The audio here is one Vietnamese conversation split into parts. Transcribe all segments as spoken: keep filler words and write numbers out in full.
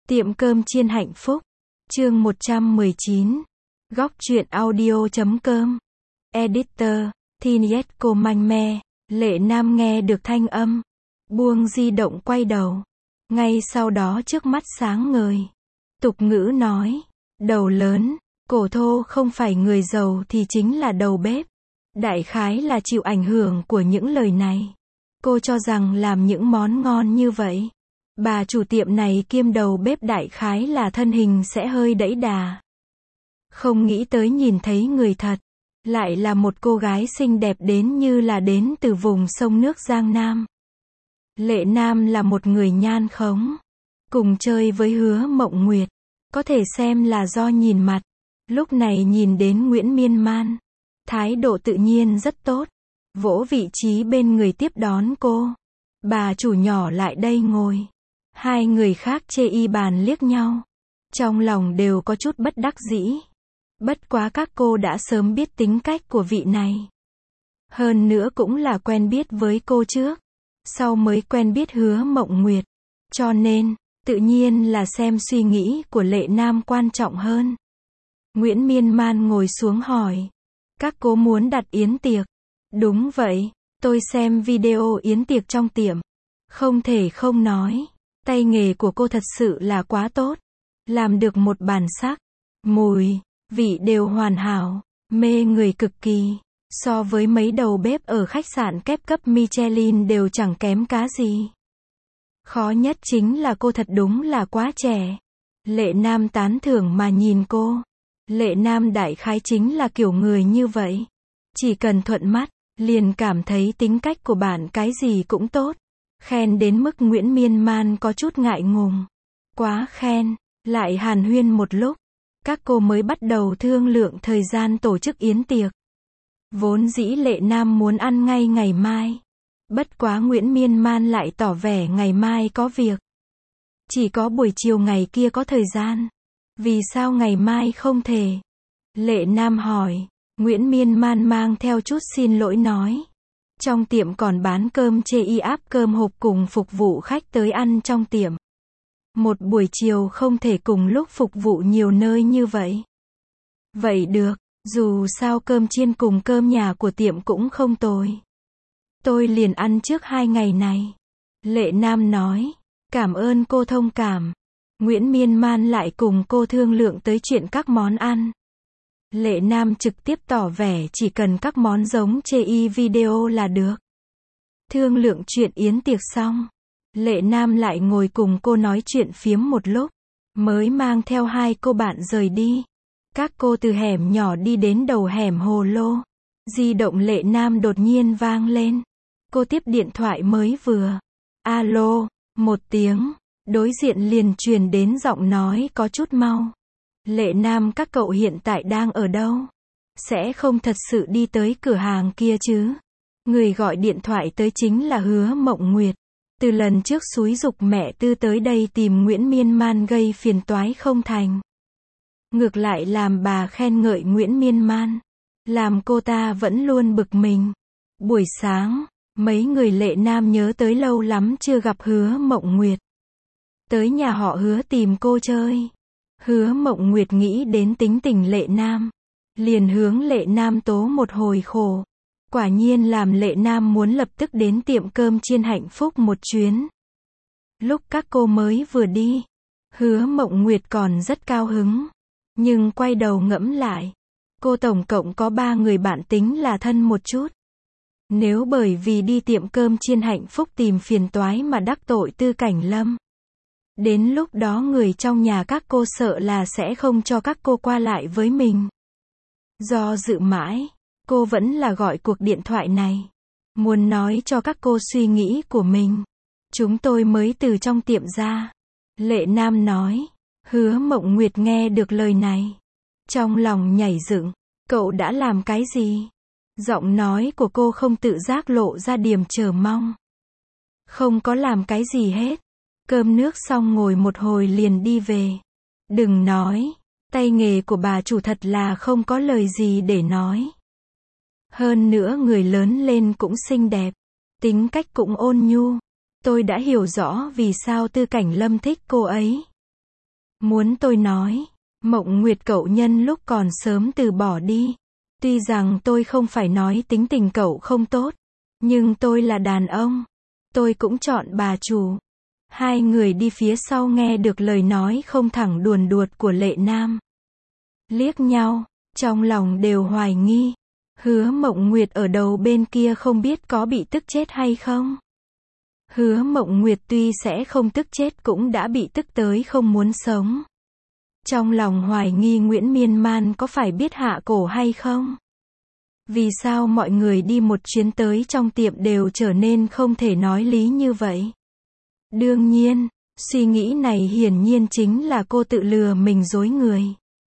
Tiệm cơm chiên hạnh phúc. Chương một trăm mười chín. Góc truyện audio chấm com. Editor, Tiniesco Manh Me. Lệ Nam nghe được thanh âm. Buông di động quay đầu. Ngay sau đó trước mắt sáng ngời. Tục ngữ nói. Đầu lớn, cổ thô không phải người giàu thì chính là đầu bếp. Đại khái là chịu ảnh hưởng của những lời này. Cô cho rằng làm những món ngon như vậy. Bà chủ tiệm này kiêm đầu bếp đại khái là thân hình sẽ hơi đẫy đà. Không nghĩ tới nhìn thấy người thật. Lại là một cô gái xinh đẹp đến như là đến từ vùng sông nước Giang Nam. Lệ Nam là một người nhan khống. Cùng chơi với Hứa Mộng Nguyệt. Có thể xem là do nhìn mặt. Lúc này nhìn đến Nguyễn Miên Man. Thái độ tự nhiên rất tốt. Vỗ vị trí bên người tiếp đón cô. Bà chủ nhỏ lại đây ngồi. Hai người khác chê y bàn liếc nhau. Trong lòng đều có chút bất đắc dĩ. Bất quá các cô đã sớm biết tính cách của vị này. Hơn nữa cũng là quen biết với cô trước. Sau mới quen biết Hứa Mộng Nguyệt. Cho nên, tự nhiên là xem suy nghĩ của Lệ Nam quan trọng hơn. Nguyễn Miên Man ngồi xuống hỏi. Các cô muốn đặt yến tiệc. Đúng vậy, tôi xem video yến tiệc trong tiệm. Không thể không nói. Tay nghề của cô thật sự là quá tốt. Làm được một bản sắc. Mùi, vị đều hoàn hảo. Mê người cực kỳ. So với mấy đầu bếp ở khách sạn kép cấp Michelin đều chẳng kém cá gì. Khó nhất chính là cô thật đúng là quá trẻ. Lệ Nam tán thưởng mà nhìn cô. Lệ Nam đại khái chính là kiểu người như vậy. Chỉ cần thuận mắt, liền cảm thấy tính cách của bạn cái gì cũng tốt. Khen đến mức Nguyễn Miên Man có chút ngại ngùng. Quá khen, lại hàn huyên một lúc. Các cô mới bắt đầu thương lượng thời gian tổ chức yến tiệc. Vốn dĩ Lệ Nam muốn ăn ngay ngày mai. Bất quá Nguyễn Miên Man lại tỏ vẻ ngày mai có việc. Chỉ có buổi chiều ngày kia có thời gian. Vì sao ngày mai không thể? Lệ Nam hỏi. Nguyễn Miên Man mang theo chút xin lỗi nói. Trong tiệm còn bán cơm chê y áp cơm hộp cùng phục vụ khách tới ăn trong tiệm. Một buổi chiều không thể cùng lúc phục vụ nhiều nơi như vậy. Vậy được, dù sao cơm chiên cùng cơm nhà của tiệm cũng không tồi. Tôi liền ăn trước hai ngày này. Lệ Nam nói. Cảm ơn cô thông cảm. Nguyễn Miên Man lại cùng cô thương lượng tới chuyện các món ăn. Lệ Nam trực tiếp tỏ vẻ chỉ cần các món giống chê y video là được. Thương lượng chuyện yến tiệc xong. Lệ Nam lại ngồi cùng cô nói chuyện phiếm một lúc. Mới mang theo hai cô bạn rời đi. Các cô từ hẻm nhỏ đi đến đầu hẻm Hồ Lô. Di động Lệ Nam đột nhiên vang lên. Cô tiếp điện thoại mới vừa. Alo, một tiếng. Đối diện liền truyền đến giọng nói có chút mau. Lệ Nam, các cậu hiện tại đang ở đâu? Sẽ không thật sự đi tới cửa hàng kia chứ? Người gọi điện thoại tới chính là Hứa Mộng Nguyệt. Từ lần trước xúi giục mẹ Tư tới đây tìm Nguyễn Miên Man gây phiền toái không thành. Ngược lại làm bà khen ngợi Nguyễn Miên Man. Làm cô ta vẫn luôn bực mình. Buổi sáng, mấy người Lệ Nam nhớ tới lâu lắm chưa gặp Hứa Mộng Nguyệt. Tới nhà họ Hứa tìm cô chơi. Hứa Mộng Nguyệt nghĩ đến tính tình Lệ Nam. Liền hướng Lệ Nam tố một hồi khổ. Quả nhiên làm Lệ Nam muốn lập tức đến tiệm cơm chiên hạnh phúc một chuyến. Lúc các cô mới vừa đi, Hứa Mộng Nguyệt còn rất cao hứng. Nhưng quay đầu ngẫm lại. Cô tổng cộng có ba người bạn tính là thân một chút. Nếu bởi vì đi tiệm cơm chiên hạnh phúc tìm phiền toái mà đắc tội Tư Cảnh Lâm. Đến lúc đó người trong nhà các cô sợ là sẽ không cho các cô qua lại với mình. Do dự mãi, cô vẫn là gọi cuộc điện thoại này. Muốn nói cho các cô suy nghĩ của mình. Chúng tôi mới từ trong tiệm ra. Lệ Nam nói. Hứa Mộng Nguyệt nghe được lời này. Trong lòng nhảy dựng. Cậu đã làm cái gì? Giọng nói của cô không tự giác lộ ra điểm chờ mong. Không có làm cái gì hết. Cơm nước xong ngồi một hồi liền đi về. Đừng nói. Tay nghề của bà chủ thật là không có lời gì để nói. Hơn nữa người lớn lên cũng xinh đẹp. Tính cách cũng ôn nhu. Tôi đã hiểu rõ vì sao Tư Cảnh Lâm thích cô ấy. Muốn tôi nói, Mộng Nguyệt cậu nhân lúc còn sớm từ bỏ đi. Tuy rằng tôi không phải nói tính tình cậu không tốt, nhưng tôi là đàn ông. Tôi cũng chọn bà chủ. Hai người đi phía sau nghe được lời nói không thẳng đuồn đuột của Lệ Nam. Liếc nhau, trong lòng đều hoài nghi. Hứa Mộng Nguyệt ở đầu bên kia không biết có bị tức chết hay không. Hứa Mộng Nguyệt tuy sẽ không tức chết cũng đã bị tức tới không muốn sống. Trong lòng hoài nghi Nguyễn Miên Man có phải biết hạ cổ hay không? Vì sao mọi người đi một chuyến tới trong tiệm đều trở nên không thể nói lý như vậy? Đương nhiên, suy nghĩ này hiển nhiên chính là cô tự lừa mình dối người.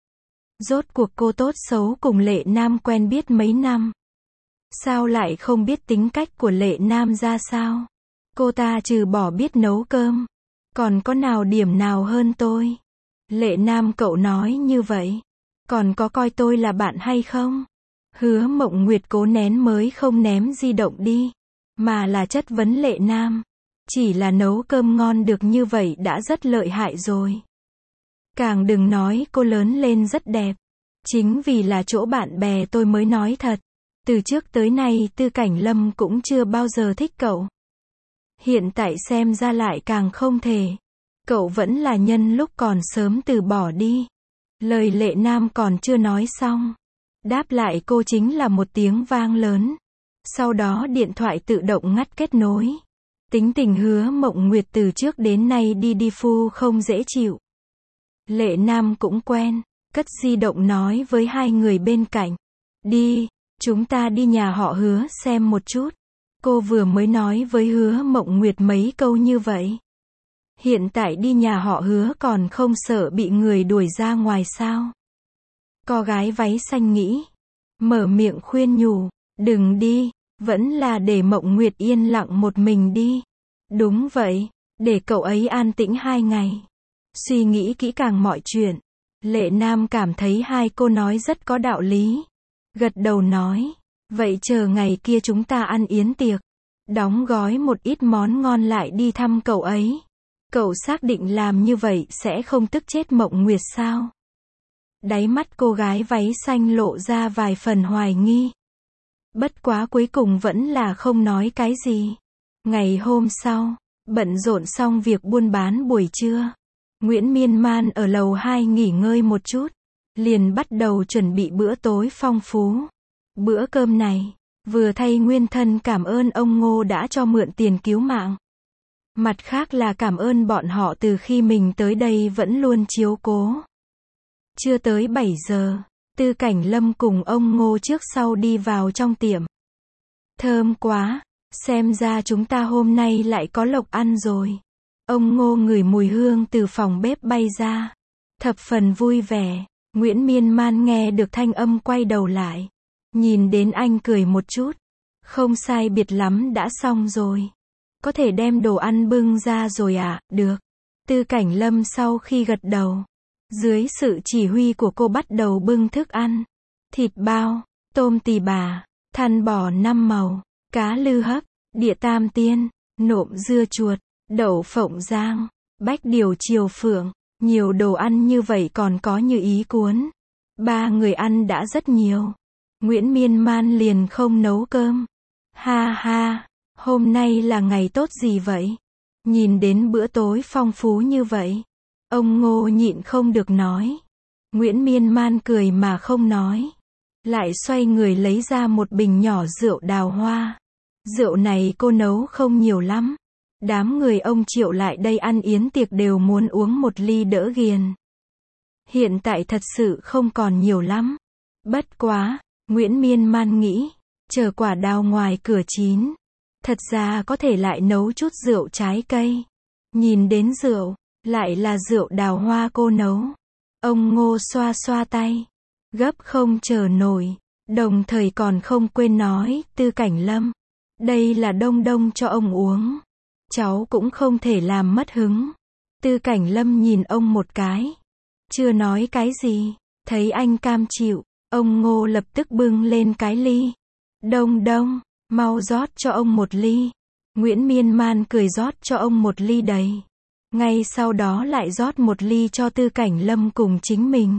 Rốt cuộc cô tốt xấu cùng Lệ Nam quen biết mấy năm. Sao lại không biết tính cách của Lệ Nam ra sao? Cô ta trừ bỏ biết nấu cơm, còn có nào điểm nào hơn tôi? Lệ Nam cậu nói như vậy, còn có coi tôi là bạn hay không? Hứa Mộng Nguyệt cố nén mới không ném di động đi, mà là chất vấn Lệ Nam. Chỉ là nấu cơm ngon được như vậy đã rất lợi hại rồi. Càng đừng nói cô lớn lên rất đẹp. Chính vì là chỗ bạn bè tôi mới nói thật. Từ trước tới nay Tư Cảnh Lâm cũng chưa bao giờ thích cậu. Hiện tại xem ra lại càng không thể. Cậu vẫn là nhân lúc còn sớm từ bỏ đi. Lời Lệ Nam còn chưa nói xong. Đáp lại cô chính là một tiếng vang lớn. Sau đó điện thoại tự động ngắt kết nối. Tính tình Hứa Mộng Nguyệt từ trước đến nay đi đi phu không dễ chịu. Lệ Nam cũng quen, cất di động nói với hai người bên cạnh. Đi, chúng ta đi nhà họ Hứa xem một chút. Cô vừa mới nói với Hứa Mộng Nguyệt mấy câu như vậy. Hiện tại đi nhà họ Hứa còn không sợ bị người đuổi ra ngoài sao? Cô gái váy xanh nghĩ. Mở miệng khuyên nhủ, đừng đi, vẫn là để Mộng Nguyệt yên lặng một mình đi. Đúng vậy, để cậu ấy an tĩnh hai ngày. Suy nghĩ kỹ càng mọi chuyện. Lệ Nam cảm thấy hai cô nói rất có đạo lý. Gật đầu nói, vậy chờ ngày kia chúng ta ăn yến tiệc. Đóng gói một ít món ngon lại đi thăm cậu ấy. Cậu xác định làm như vậy sẽ không tức chết Mộng Nguyệt sao? Đáy mắt cô gái váy xanh lộ ra vài phần hoài nghi. Bất quá cuối cùng vẫn là không nói cái gì. Ngày hôm sau, bận rộn xong việc buôn bán buổi trưa. Nguyễn Miên Man ở lầu hai nghỉ ngơi một chút. Liền bắt đầu chuẩn bị bữa tối phong phú. Bữa cơm này, vừa thay nguyên thân cảm ơn ông Ngô đã cho mượn tiền cứu mạng. Mặt khác là cảm ơn bọn họ từ khi mình tới đây vẫn luôn chiếu cố. Chưa tới bảy giờ, Tư Cảnh Lâm cùng ông Ngô trước sau đi vào trong tiệm. Thơm quá, xem ra chúng ta hôm nay lại có lộc ăn rồi. Ông Ngô ngửi mùi hương từ phòng bếp bay ra. Thập phần vui vẻ, Nguyễn Miên Man nghe được thanh âm quay đầu lại. Nhìn đến anh cười một chút. Không sai biệt lắm đã xong rồi. Có thể đem đồ ăn bưng ra rồi à, được. Tư Cảnh Lâm sau khi gật đầu. Dưới sự chỉ huy của cô bắt đầu bưng thức ăn. Thịt bao, tôm tì bà, thăn bò năm màu, cá lư hấp, địa tam tiên, nộm dưa chuột, đậu phộng rang, bách điều triều phượng. Nhiều đồ ăn như vậy còn có như ý cuốn. Ba người ăn đã rất nhiều. Nguyễn Miên Man liền không nấu cơm. Ha ha, hôm nay là ngày tốt gì vậy? Nhìn đến bữa tối phong phú như vậy. Ông Ngô nhịn không được nói. Nguyễn Miên Man cười mà không nói. Lại xoay người lấy ra một bình nhỏ rượu đào hoa. Rượu này cô nấu không nhiều lắm. Đám người ông Triệu lại đây ăn yến tiệc đều muốn uống một ly đỡ ghiền. Hiện tại thật sự không còn nhiều lắm. Bất quá, Nguyễn Miên Man nghĩ, chờ quả đào ngoài cửa chín. Thật ra có thể lại nấu chút rượu trái cây. Nhìn đến rượu, lại là rượu đào hoa cô nấu. Ông Ngô xoa xoa tay. Gấp không chờ nổi. Đồng thời còn không quên nói, Tư Cảnh Lâm. Đây là đông đông cho ông uống. Cháu cũng không thể làm mất hứng. Tư Cảnh Lâm nhìn ông một cái. Chưa nói cái gì. Thấy anh cam chịu. Ông Ngô lập tức bưng lên cái ly. Đông đông, mau rót cho ông một ly. Nguyễn Miên Man cười rót cho ông một ly đầy. Ngay sau đó lại rót một ly cho Tư Cảnh Lâm cùng chính mình.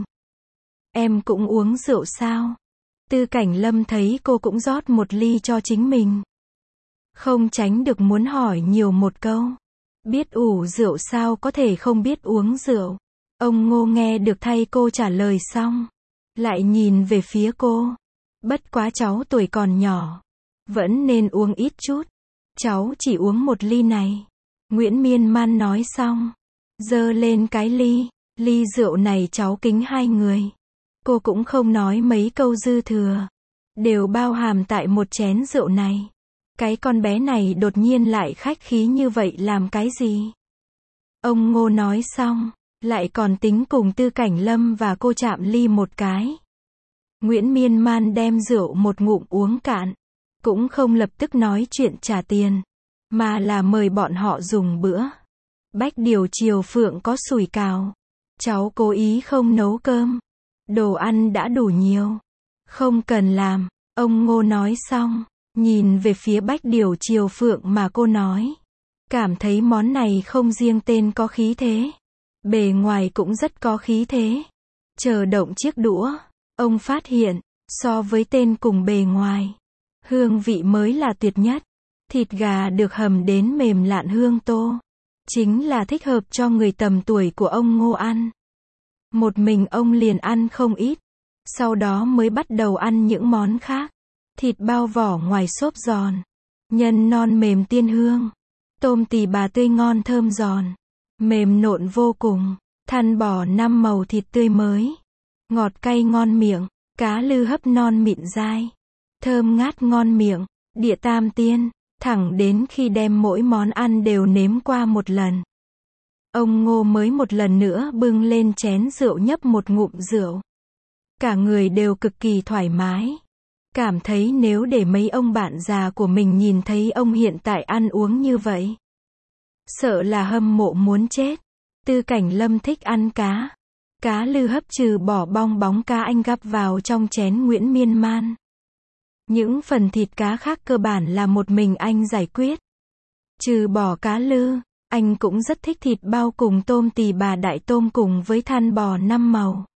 Em cũng uống rượu sao? Tư Cảnh Lâm thấy cô cũng rót một ly cho chính mình. Không tránh được muốn hỏi nhiều một câu. Biết ủ rượu sao có thể không biết uống rượu. Ông Ngô nghe được thay cô trả lời xong. Lại nhìn về phía cô. Bất quá cháu tuổi còn nhỏ. Vẫn nên uống ít chút. Cháu chỉ uống một ly này. Nguyễn Miên Man nói xong. Giơ lên cái ly. Ly rượu này cháu kính hai người. Cô cũng không nói mấy câu dư thừa. Đều bao hàm tại một chén rượu này. Cái con bé này đột nhiên lại khách khí như vậy làm cái gì? Ông Ngô nói xong. Lại còn tính cùng Tư Cảnh Lâm và cô chạm ly một cái. Nguyễn Miên Man đem rượu một ngụm uống cạn. Cũng không lập tức nói chuyện trả tiền. Mà là mời bọn họ dùng bữa. Bách điều chiều phượng có sủi cào. Cháu cố ý không nấu cơm. Đồ ăn đã đủ nhiều. Không cần làm. Ông Ngô nói xong. Nhìn về phía bách điều chiều phượng mà cô nói. Cảm thấy món này không riêng tên có khí thế. Bề ngoài cũng rất có khí thế. Chờ động chiếc đũa. Ông phát hiện. So với tên cùng bề ngoài. Hương vị mới là tuyệt nhất. Thịt gà được hầm đến mềm lạn hương tô. Chính là thích hợp cho người tầm tuổi của ông Ngô ăn. Một mình ông liền ăn không ít. Sau đó mới bắt đầu ăn những món khác. Thịt bao vỏ ngoài xốp giòn. Nhân non mềm tiên hương. Tôm tì bà tươi ngon thơm giòn. Mềm nộn vô cùng. Thăn bò năm màu thịt tươi mới. Ngọt cay ngon miệng. Cá lư hấp non mịn dai. Thơm ngát ngon miệng. Địa tam tiên. Thẳng đến khi đem mỗi món ăn đều nếm qua một lần. Ông Ngô mới một lần nữa bưng lên chén rượu nhấp một ngụm rượu. Cả người đều cực kỳ thoải mái. Cảm thấy nếu để mấy ông bạn già của mình nhìn thấy ông hiện tại ăn uống như vậy. Sợ là hâm mộ muốn chết. Tư Cảnh Lâm thích ăn cá. Cá lư hấp trừ bỏ bong bóng cá anh gắp vào trong chén Nguyễn Miên Man. Những phần thịt cá khác cơ bản là một mình anh giải quyết. Trừ bỏ cá lư, anh cũng rất thích thịt bao cùng tôm tì bà đại tôm cùng với than bò năm màu.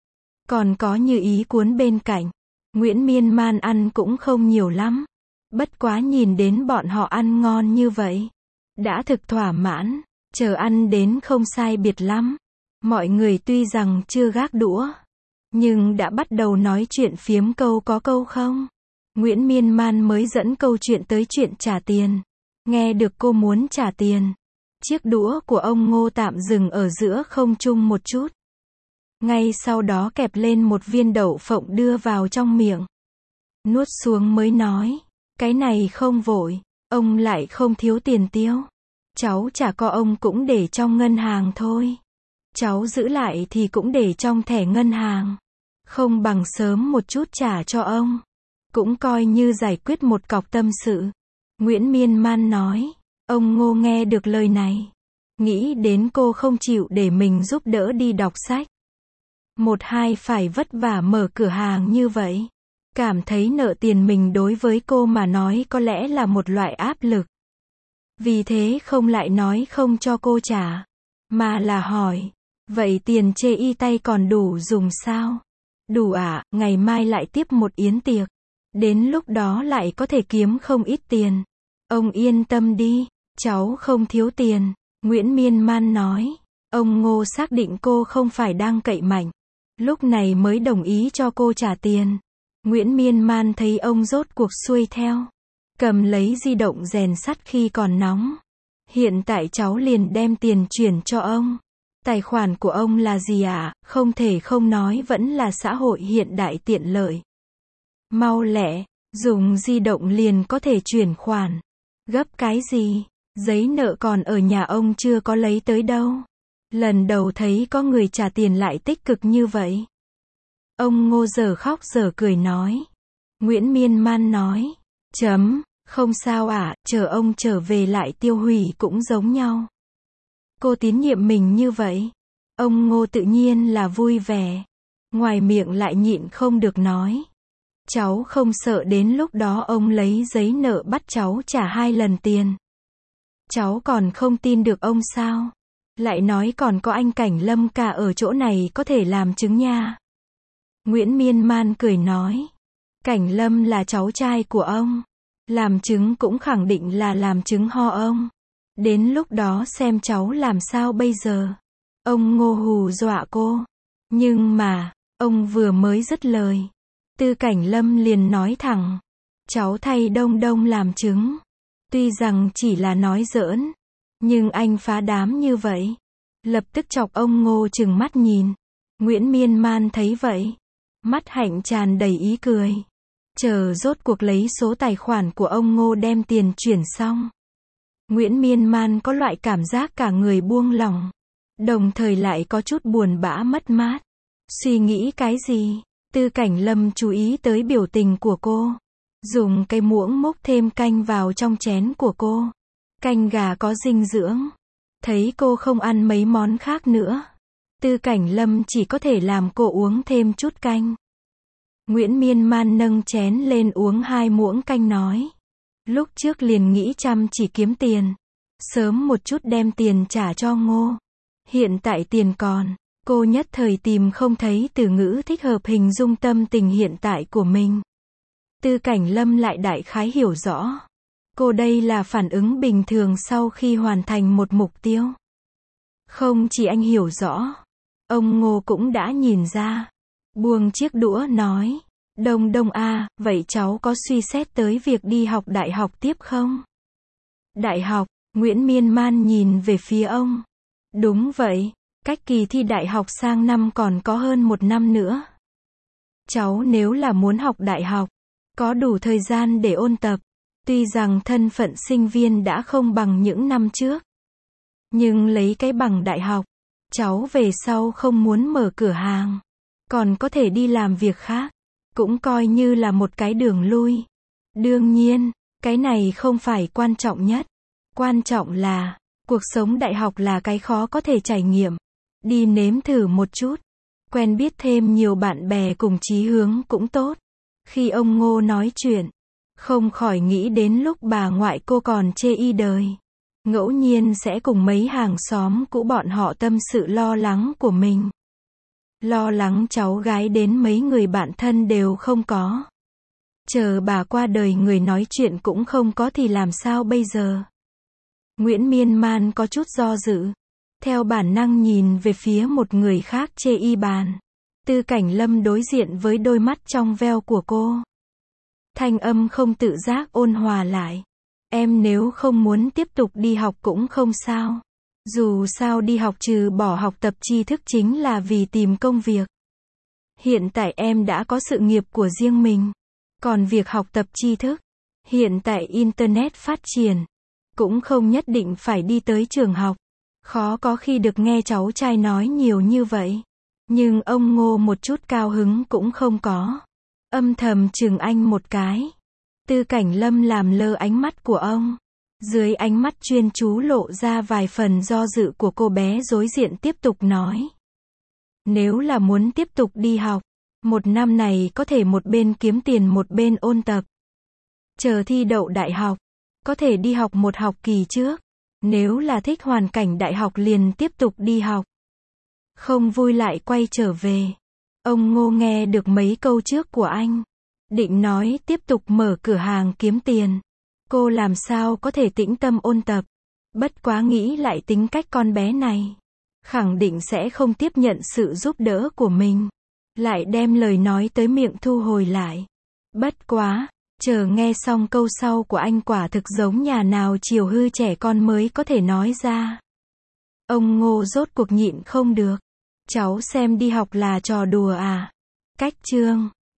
Còn có như ý cuốn bên cạnh. Nguyễn Miên Man ăn cũng không nhiều lắm. Bất quá nhìn đến bọn họ ăn ngon như vậy. Đã thực thỏa mãn, chờ ăn đến không sai biệt lắm. Mọi người tuy rằng chưa gác đũa. Nhưng đã bắt đầu nói chuyện phiếm câu có câu không. Nguyễn Miên Man mới dẫn câu chuyện tới chuyện trả tiền. Nghe được cô muốn trả tiền. Chiếc đũa của ông Ngô tạm dừng ở giữa không trung một chút. Ngay sau đó kẹp lên một viên đậu phộng đưa vào trong miệng. Nuốt xuống mới nói. Cái này không vội. Ông lại không thiếu tiền tiêu. Cháu trả co ông cũng để trong ngân hàng thôi. Cháu giữ lại thì cũng để trong thẻ ngân hàng. Không bằng sớm một chút trả cho ông. Cũng coi như giải quyết một cọc tâm sự. Nguyễn Miên Man nói. Ông Ngô nghe được lời này. Nghĩ đến cô không chịu để mình giúp đỡ đi đọc sách. Một hai phải vất vả mở cửa hàng như vậy. Cảm thấy nợ tiền mình đối với cô mà nói có lẽ là một loại áp lực. Vì thế không lại nói không cho cô trả. Mà là hỏi. Vậy tiền chê y tay còn đủ dùng sao? Đủ ạ, à, ngày mai lại tiếp một yến tiệc. Đến lúc đó lại có thể kiếm không ít tiền. Ông yên tâm đi, cháu không thiếu tiền. Nguyễn Miên Man nói. Ông Ngô xác định cô không phải đang cậy mạnh. Lúc này mới đồng ý cho cô trả tiền. Nguyễn Miên Man thấy ông rốt cuộc xuôi theo. Cầm lấy di động rèn sắt khi còn nóng. Hiện tại cháu liền đem tiền chuyển cho ông. Tài khoản của ông là gì ạ? À? Không thể không nói vẫn là xã hội hiện đại tiện lợi. Mau lẹ, dùng di động liền có thể chuyển khoản. Gấp cái gì? Giấy nợ còn ở nhà ông chưa có lấy tới đâu. Lần đầu thấy có người trả tiền lại tích cực như vậy. Ông Ngô giờ khóc giờ cười nói. Nguyễn Miên Man nói. Chấm, không sao ạ, à, chờ ông trở về lại tiêu hủy cũng giống nhau. Cô tín nhiệm mình như vậy. Ông Ngô tự nhiên là vui vẻ. Ngoài miệng lại nhịn không được nói. Cháu không sợ đến lúc đó ông lấy giấy nợ bắt cháu trả hai lần tiền. Cháu còn không tin được ông sao? Lại nói còn có anh Cảnh Lâm cả ở chỗ này có thể làm chứng nha. Nguyễn Miên Man cười nói. Cảnh Lâm là cháu trai của ông. Làm chứng cũng khẳng định là làm chứng ho ông. Đến lúc đó xem cháu làm sao bây giờ. Ông Ngô hù dọa cô. Nhưng mà, ông vừa mới dứt lời. Tư Cảnh Lâm liền nói thẳng. Cháu thay Đông Đông làm chứng. Tuy rằng chỉ là nói giỡn. Nhưng anh phá đám như vậy. Lập tức chọc ông Ngô trừng mắt nhìn. Nguyễn Miên Man thấy vậy. Mắt hạnh tràn đầy ý cười. Chờ rốt cuộc lấy số tài khoản của ông Ngô đem tiền chuyển xong. Nguyễn Miên Man có loại cảm giác cả người buông lỏng. Đồng thời lại có chút buồn bã mất mát. Suy nghĩ cái gì? Tư Cảnh Lâm chú ý tới biểu tình của cô. Dùng cây muỗng múc thêm canh vào trong chén của cô. Canh gà có dinh dưỡng. Thấy cô không ăn mấy món khác nữa. Tư Cảnh Lâm chỉ có thể làm cô uống thêm chút canh. Nguyễn Miên Man nâng chén lên uống hai muỗng canh nói. Lúc trước liền nghĩ chăm chỉ kiếm tiền. Sớm một chút đem tiền trả cho Ngô. Hiện tại tiền còn. Cô nhất thời tìm không thấy từ ngữ thích hợp hình dung tâm tình hiện tại của mình. Tư Cảnh Lâm lại đại khái hiểu rõ. Cô đây là phản ứng bình thường sau khi hoàn thành một mục tiêu. Không chỉ anh hiểu rõ. Ông Ngô cũng đã nhìn ra. Buông chiếc đũa nói. Đông Đông à, vậy cháu có suy xét tới việc đi học đại học tiếp không? Đại học, Nguyễn Miên Man nhìn về phía ông. Đúng vậy, cách kỳ thi đại học sang năm còn có hơn một năm nữa. Cháu nếu là muốn học đại học, có đủ thời gian để ôn tập. Tuy rằng thân phận sinh viên đã không bằng những năm trước. Nhưng lấy cái bằng đại học, cháu về sau không muốn mở cửa hàng. Còn có thể đi làm việc khác. Cũng coi như là một cái đường lui. Đương nhiên, cái này không phải quan trọng nhất. Quan trọng là, cuộc sống đại học là cái khó có thể trải nghiệm. Đi nếm thử một chút. Quen biết thêm nhiều bạn bè cùng chí hướng cũng tốt. Khi ông Ngô nói chuyện, không khỏi nghĩ đến lúc bà ngoại cô còn chê y đời. Ngẫu nhiên sẽ cùng mấy hàng xóm cũ bọn họ tâm sự lo lắng của mình. Lo lắng cháu gái đến mấy người bạn thân đều không có. Chờ bà qua đời người nói chuyện cũng không có thì làm sao bây giờ? Nguyễn Miên Man có chút do dự. Theo bản năng nhìn về phía một người khác chê y bàn. Tư Cảnh Lâm đối diện với đôi mắt trong veo của cô. Thanh âm không tự giác ôn hòa lại. Em nếu không muốn tiếp tục đi học cũng không sao. Dù sao đi học trừ bỏ học tập tri thức chính là vì tìm công việc. Hiện tại em đã có sự nghiệp của riêng mình. Còn việc học tập tri thức, hiện tại Internet phát triển, cũng không nhất định phải đi tới trường học. Khó có khi được nghe cháu trai nói nhiều như vậy. Nhưng ông Ngô một chút cao hứng cũng không có. Âm thầm chừng anh một cái. Tư Cảnh Lâm làm lơ ánh mắt của ông. Dưới ánh mắt chuyên chú lộ ra vài phần do dự của cô bé đối diện tiếp tục nói. Nếu là muốn tiếp tục đi học, một năm này có thể một bên kiếm tiền một bên ôn tập. Chờ thi đậu đại học, có thể đi học một học kỳ trước. Nếu là thích hoàn cảnh đại học liền tiếp tục đi học. Không vui lại quay trở về. Ông Ngô nghe được mấy câu trước của anh. Định nói tiếp tục mở cửa hàng kiếm tiền. Cô làm sao có thể tĩnh tâm ôn tập. Bất quá nghĩ lại tính cách con bé này. Khẳng định sẽ không tiếp nhận sự giúp đỡ của mình. Lại đem lời nói tới miệng thu hồi lại. Bất quá, chờ nghe xong câu sau của anh quả thực giống nhà nào chiều hư trẻ con mới có thể nói ra. Ông Ngô rốt cuộc nhịn không được. Cháu xem đi học là trò đùa à? Cách chương